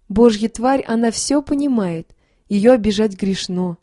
Божья тварь, она все понимает, ее обижать грешно.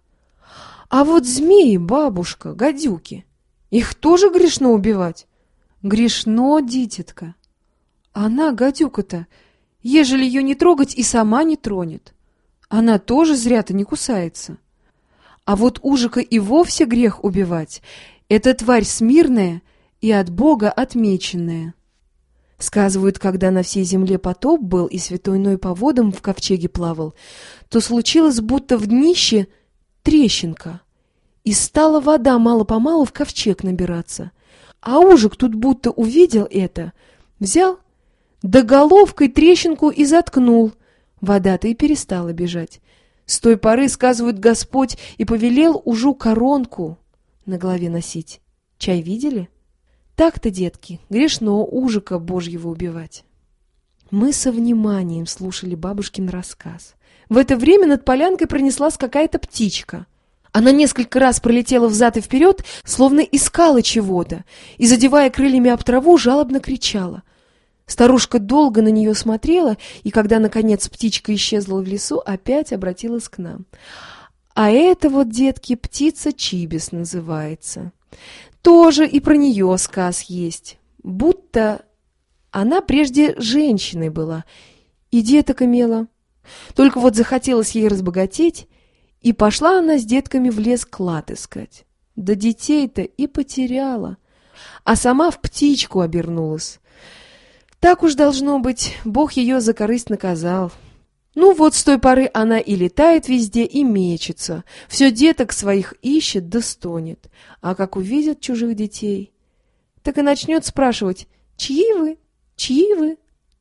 А вот змеи, бабушка, гадюки, их тоже грешно убивать? Грешно, дитятка. Она, гадюка-то, ежели ее не трогать, и сама не тронет. Она тоже зря-то не кусается. А вот ужика и вовсе грех убивать. Это тварь смирная и от Бога отмеченная. Сказывают, когда на всей земле потоп был и святой Ной по водам в ковчеге плавал, то случилось, будто в днище трещинка, и стала вода мало-помалу в ковчег набираться. А ужик тут будто увидел это, взял, да головкой трещинку и заткнул. Вода-то и перестала бежать. С той поры, сказывают, Господь и повелел ужу коронку на голове носить. Чай видели? Так-то, детки, грешно ужика Божьего убивать. Мы со вниманием слушали бабушкин рассказ. В это время над полянкой пронеслась какая-то птичка. Она несколько раз пролетела взад и вперед, словно искала чего-то, и, задевая крыльями об траву, жалобно кричала. Старушка долго на нее смотрела, и когда, наконец, птичка исчезла в лесу, опять обратилась к нам. А это вот, детки, птица Чибис называется. Тоже и про нее сказ есть, будто она прежде женщиной была и деток имела. Только вот захотелось ей разбогатеть, и пошла она с детками в лес клад искать. Да детей-то и потеряла, а сама в птичку обернулась. Так уж должно быть, Бог ее за корысть наказал. Ну вот с той поры она и летает везде, и мечется, все деток своих ищет да стонет, а как увидит чужих детей, так и начнет спрашивать: «Чьи вы? Чьи вы?»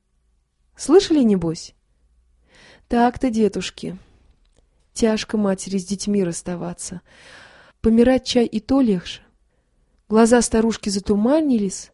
Слышали, небось? Так-то, детушки, тяжко матери с детьми расставаться. Помирать чай и то легче. Глаза старушки затуманились,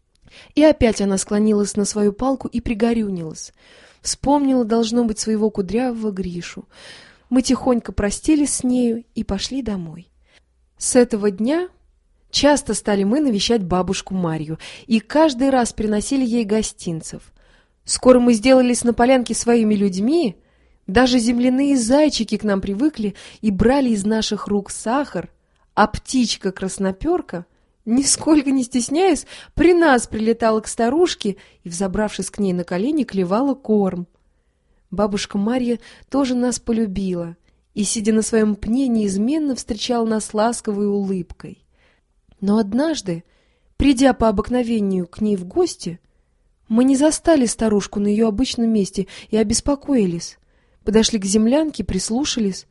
и опять она склонилась на свою палку и пригорюнилась. Вспомнила, должно быть, своего кудрявого Гришу. Мы тихонько простились с нею и пошли домой. С этого дня часто стали мы навещать бабушку Марью, и каждый раз приносили ей гостинцев. Скоро мы сделались на полянке своими людьми, даже земляные зайчики к нам привыкли и брали из наших рук сахар, а птичка-красноперка, нисколько не стесняясь, при нас прилетала к старушке и, взобравшись к ней на колени, клевала корм. Бабушка Марья тоже нас полюбила и, сидя на своем пне, неизменно встречала нас ласковой улыбкой. Но однажды, придя по обыкновению к ней в гости, мы не застали старушку на ее обычном месте и обеспокоились. Подошли к землянке, прислушались,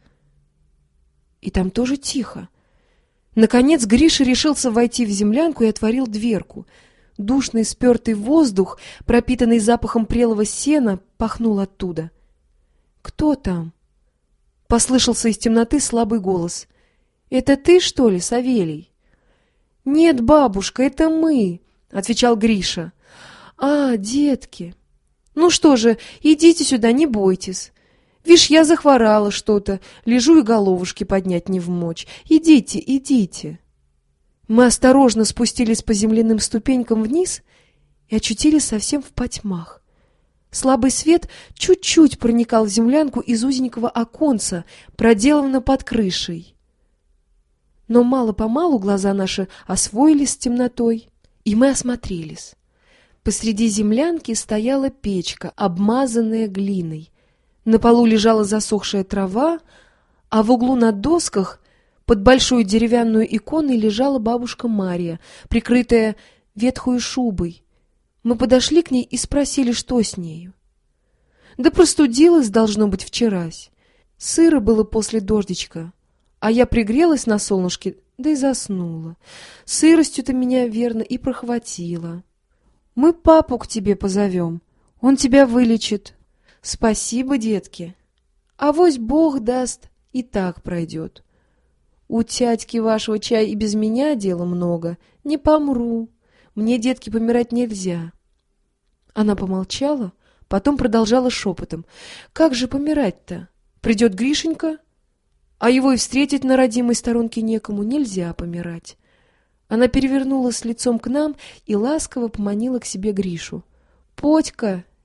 и там тоже тихо. Наконец Гриша решился войти в землянку и отворил дверку. Душный спертый воздух, пропитанный запахом прелого сена, пахнул оттуда. «Кто там?» — послышался из темноты слабый голос. «Это ты, что ли, Савелий?» «Нет, бабушка, это мы», — отвечал Гриша. «А, детки! Ну что же, идите сюда, не бойтесь. Вишь, я захворала что-то, лежу и головушки поднять не вмочь. Идите, идите». Мы осторожно спустились по земляным ступенькам вниз и очутились совсем в потьмах. Слабый свет чуть-чуть проникал в землянку из узенького оконца, проделанного под крышей. Но мало-помалу глаза наши освоились с темнотой, и мы осмотрелись. Посреди землянки стояла печка, обмазанная глиной. На полу лежала засохшая трава, а в углу на досках под большой деревянную иконой лежала бабушка Марья, прикрытая ветхой шубой. Мы подошли к ней и спросили, что с нею. Да простудилась, должно быть, вчерась. Сыро было после дождичка, а я пригрелась на солнышке, да и заснула. Сыростью-то меня, верно, и прохватило. Мы папу к тебе позовем, он тебя вылечит. Спасибо, детки. Авось Бог даст, и так пройдет. У тятьки вашего чай и без меня дела много. Не помру. Мне, детки, помирать нельзя. Она помолчала, потом продолжала шепотом. Как же помирать-то? Придет Гришенька, а его и встретить на родимой сторонке некому. Нельзя помирать. Она перевернулась лицом к нам и ласково поманила к себе Гришу. «Потька,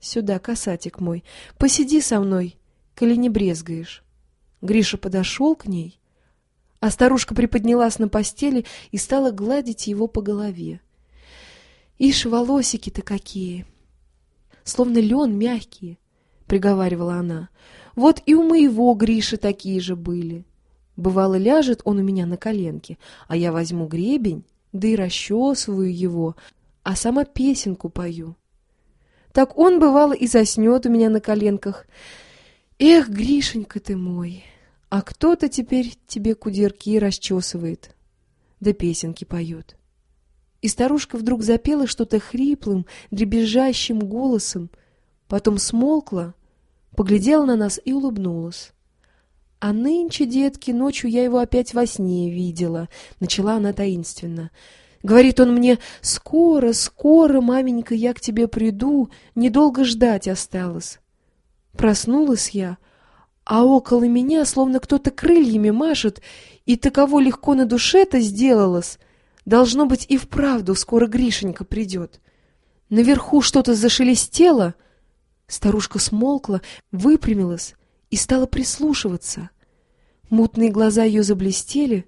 Сюда, касатик мой, посиди со мной, коли не брезгаешь». Гриша подошел к ней, а старушка приподнялась на постели и стала гладить его по голове. «Ишь, волосики-то какие! Словно лен мягкие», — приговаривала она. «Вот и у моего Гриши такие же были. Бывало, ляжет он у меня на коленке, а я возьму гребень, да и расчесываю его, а сама песенку пою. Так он, бывало, и заснет у меня на коленках. Эх, Гришенька ты мой, а кто-то теперь тебе кудерки расчесывает, да песенки поет». И старушка вдруг запела что-то хриплым, дребезжащим голосом, потом смолкла, поглядела на нас и улыбнулась. «А нынче, детки, ночью я его опять во сне видела», — начала она таинственно. «Говорит он мне: скоро, скоро, маменька, я к тебе приду, недолго ждать осталось». Проснулась я, а около меня словно кто-то крыльями машет, и таково легко на душе-то сделалось. Должно быть, и вправду скоро Гришенька придет. Наверху что-то зашелестело. Старушка смолкла, выпрямилась и стала прислушиваться. Мутные глаза ее заблестели,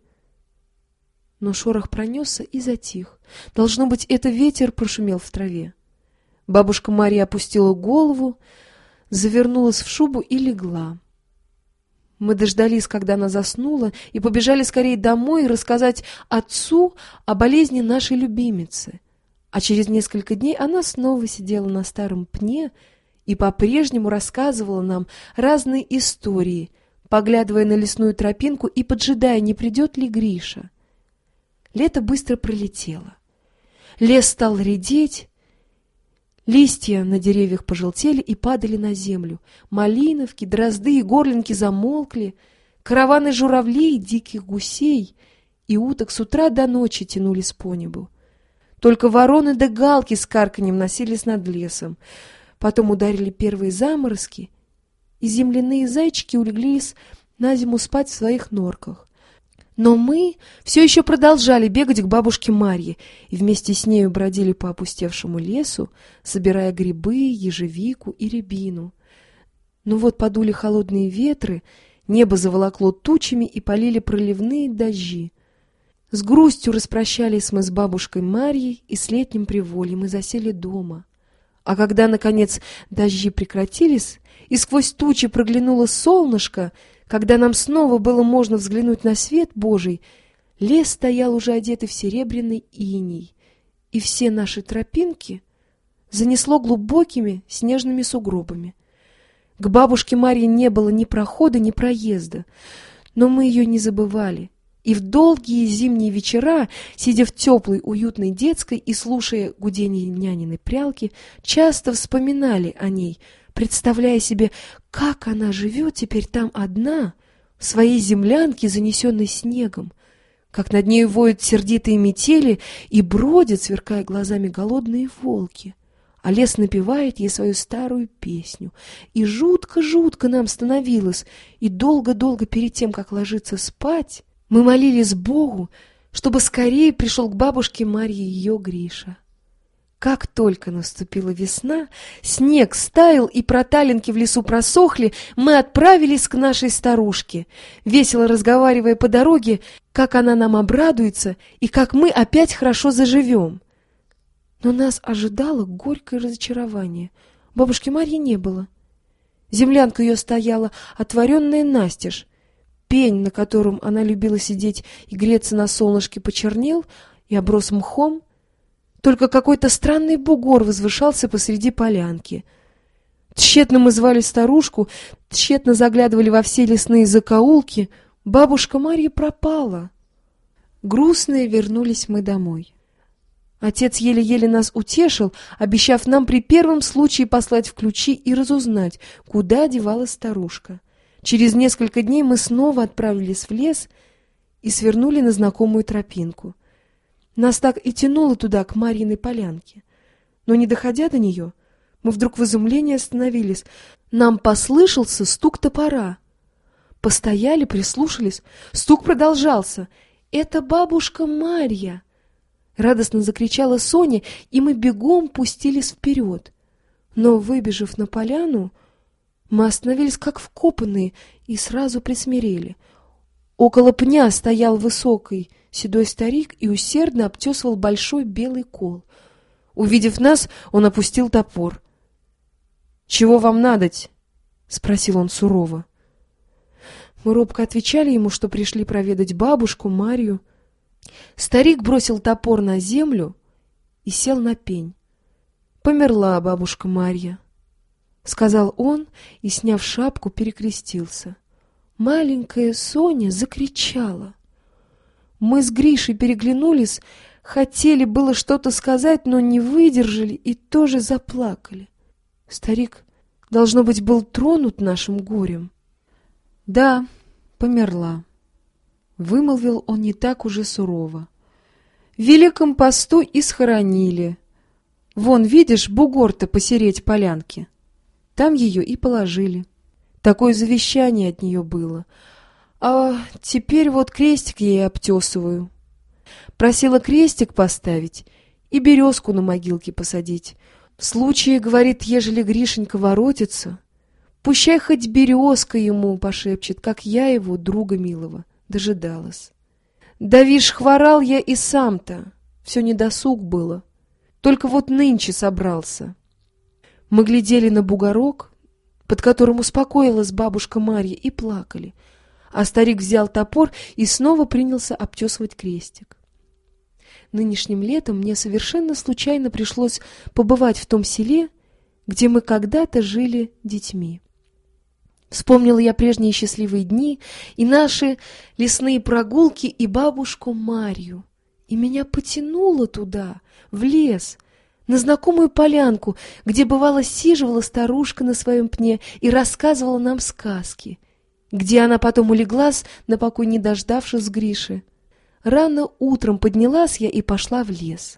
но шорох пронесся и затих. Должно быть, это ветер прошумел в траве. Бабушка Марья опустила голову, завернулась в шубу и легла. Мы дождались, когда она заснула, и побежали скорее домой рассказать отцу о болезни нашей любимицы. А через несколько дней она снова сидела на старом пне и по-прежнему рассказывала нам разные истории, поглядывая на лесную тропинку и поджидая, не придет ли Гриша. Лето быстро пролетело. Лес стал редеть, листья на деревьях пожелтели и падали на землю. Малиновки, дрозды и горлинки замолкли. Караваны журавлей, диких гусей и уток с утра до ночи тянулись по небу. Только вороны да галки с карканьем носились над лесом. Потом ударили первые заморозки, и земляные зайчики улеглись на зиму спать в своих норках. Но мы все еще продолжали бегать к бабушке Марье и вместе с нею бродили по опустевшему лесу, собирая грибы, ежевику и рябину. Но вот подули холодные ветры, небо заволокло тучами и полили проливные дожди. С грустью распрощались мы с бабушкой Марьей и с летним привольем и засели дома. А когда, наконец, дожди прекратились, и сквозь тучи проглянуло солнышко, когда нам снова было можно взглянуть на свет Божий, лес стоял уже одетый в серебряный иней, и все наши тропинки занесло глубокими снежными сугробами. К бабушке Марье не было ни прохода, ни проезда, но мы ее не забывали, и в долгие зимние вечера, сидя в теплой уютной детской и слушая гудение няниной прялки, часто вспоминали о ней, представляя себе, как она живет теперь там одна, в своей землянке, занесенной снегом, как над нею воют сердитые метели и бродят, сверкая глазами, голодные волки, а лес напевает ей свою старую песню. И жутко-жутко нам становилось, и долго-долго перед тем, как ложиться спать, мы молились Богу, чтобы скорее пришел к бабушке Марье ее Гриша. Как только наступила весна, снег стаял и проталинки в лесу просохли, мы отправились к нашей старушке, весело разговаривая по дороге, как она нам обрадуется и как мы опять хорошо заживем. Но нас ожидало горькое разочарование. Бабушки Марьи не было. Землянка ее стояла, отворенная настежь. Пень, на котором она любила сидеть и греться на солнышке, почернел и оброс мхом. Только какой-то странный бугор возвышался посреди полянки. Тщетно мы звали старушку, тщетно заглядывали во все лесные закоулки. Бабушка Марья пропала. Грустные вернулись мы домой. Отец еле-еле нас утешил, обещав нам при первом случае послать в ключи и разузнать, куда девалась старушка. Через несколько дней мы снова отправились в лес и свернули на знакомую тропинку. Нас так и тянуло туда, к Марьиной полянке. Но, не доходя до нее, мы вдруг в изумлении остановились. Нам послышался стук топора. Постояли, прислушались. Стук продолжался. «Это бабушка Марья!» Радостно закричала Соня, и мы бегом пустились вперед. Но, выбежав на поляну, мы остановились как вкопанные и сразу присмирели. Около пня стоял высокий седой старик и усердно обтесывал большой белый кол. Увидев нас, он опустил топор. — Чего вам надоть? — спросил он сурово. Мы робко отвечали ему, что пришли проведать бабушку Марью. Старик бросил топор на землю и сел на пень. — Померла бабушка Марья, — сказал он и, сняв шапку, перекрестился. Маленькая Соня закричала. Мы с Гришей переглянулись, хотели было что-то сказать, но не выдержали и тоже заплакали. Старик, должно быть, был тронут нашим горем. — Да, померла, — вымолвил он не так уже сурово. — В Великом посту и схоронили. Вон, видишь, бугор-то посереть полянки. Там ее и положили. Такое завещание от нее было. А теперь вот крестик ей обтесываю. Просила крестик поставить и березку на могилке посадить. В случае, говорит, ежели Гришенька воротится, пущай хоть березка ему пошепчет, как я его, друга милого, дожидалась. Да вишь, хворал я и сам-то, все недосуг было. Только вот нынче собрался. Мы глядели на бугорок, под которым успокоилась бабушка Марья, и плакали. А старик взял топор и снова принялся обтесывать крестик. Нынешним летом мне совершенно случайно пришлось побывать в том селе, где мы когда-то жили детьми. Вспомнила я прежние счастливые дни и наши лесные прогулки, и бабушку Марью. И меня потянуло туда, в лес, на знакомую полянку, где, бывало, сиживала старушка на своем пне и рассказывала нам сказки, где она потом улеглась, на покой не дождавшись Гриши. Рано утром поднялась я и пошла в лес.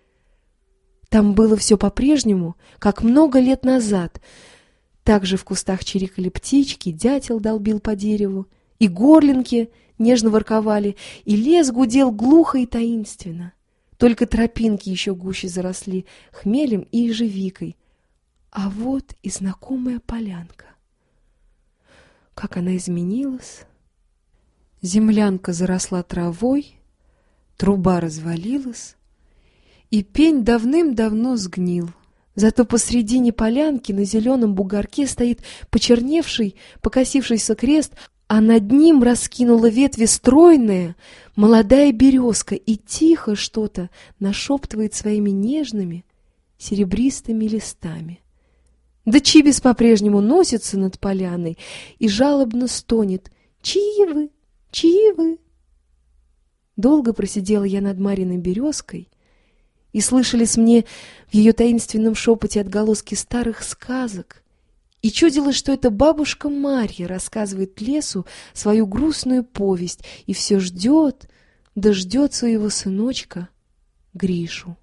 Там было все по-прежнему, как много лет назад. Также в кустах чирикали птички, дятел долбил по дереву, и горлинки нежно ворковали, и лес гудел глухо и таинственно. Только тропинки еще гуще заросли хмелем и ежевикой. А вот и знакомая полянка. Как она изменилась! Землянка заросла травой, труба развалилась, и пень давным-давно сгнил. Зато посредине полянки на зеленом бугорке стоит почерневший, покосившийся крест, а над ним раскинула ветви стройная молодая березка и тихо что-то нашептывает своими нежными серебристыми листами. Да чибис по-прежнему носится над поляной и жалобно стонет: «Чьи вы? Чьи вы?» Долго просидела я над Мариной березкой, и слышались мне в ее таинственном шепоте отголоски старых сказок, и чудилось, что эта бабушка Марья рассказывает лесу свою грустную повесть и все ждет, да ждет своего сыночка Гришу.